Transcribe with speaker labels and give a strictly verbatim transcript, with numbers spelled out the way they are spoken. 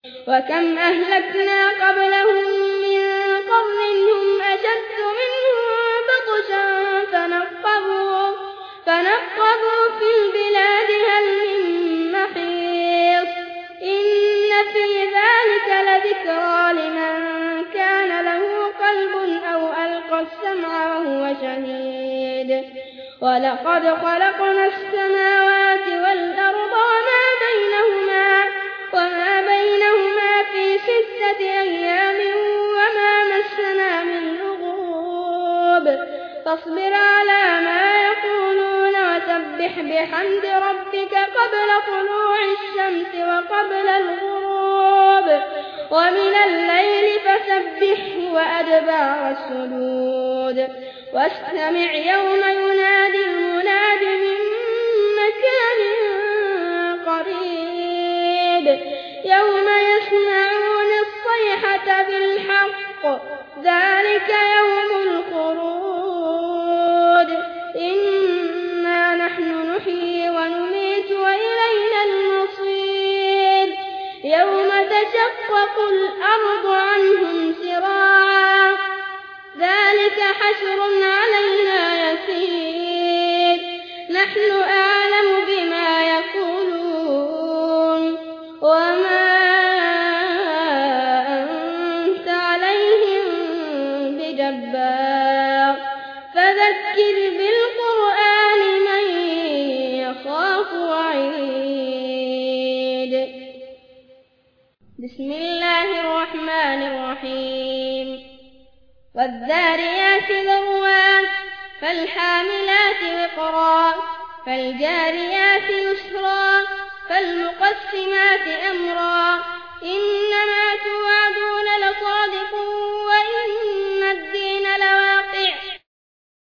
Speaker 1: وكم أهلكنا قبلهم من قرن هم أشد منهم بطشا فنقبوا, فنقبوا في البلاد هل من محيص. إن في ذلك لذكرى لمن كان له قلب أو ألقى السمع وهو شهيد. ولقد خلقنا السماوات والأرض وما بينهما, وما بينهما في ستة أيام وما مسنا من لغوب. فاصبر على ما يقولون وسبح بحمد ربك قبل طلوع الشمس وقبل الغروب, ومن الليل فسبحه وأدبار السجود. واستمع يوم ينادي المناد من مكان قريب, يوم يسمعون الصيحة بالحق ذلك يوم الخروج. إنا نحن نحيي ونميت وإلينا المصير. يوم تشقق الأرض عنهم سراعا ذلك حشر علينا يسير. نحن أعلم بما يقولون وما أنت عليهم بجبار. فذكر بالقرآن من يخاف وعيد. بسم الله الرحمن الرحيم. والذاريات ذروا فالحاملات وقرا فالجاريات يسرا فالمقسمات أمرا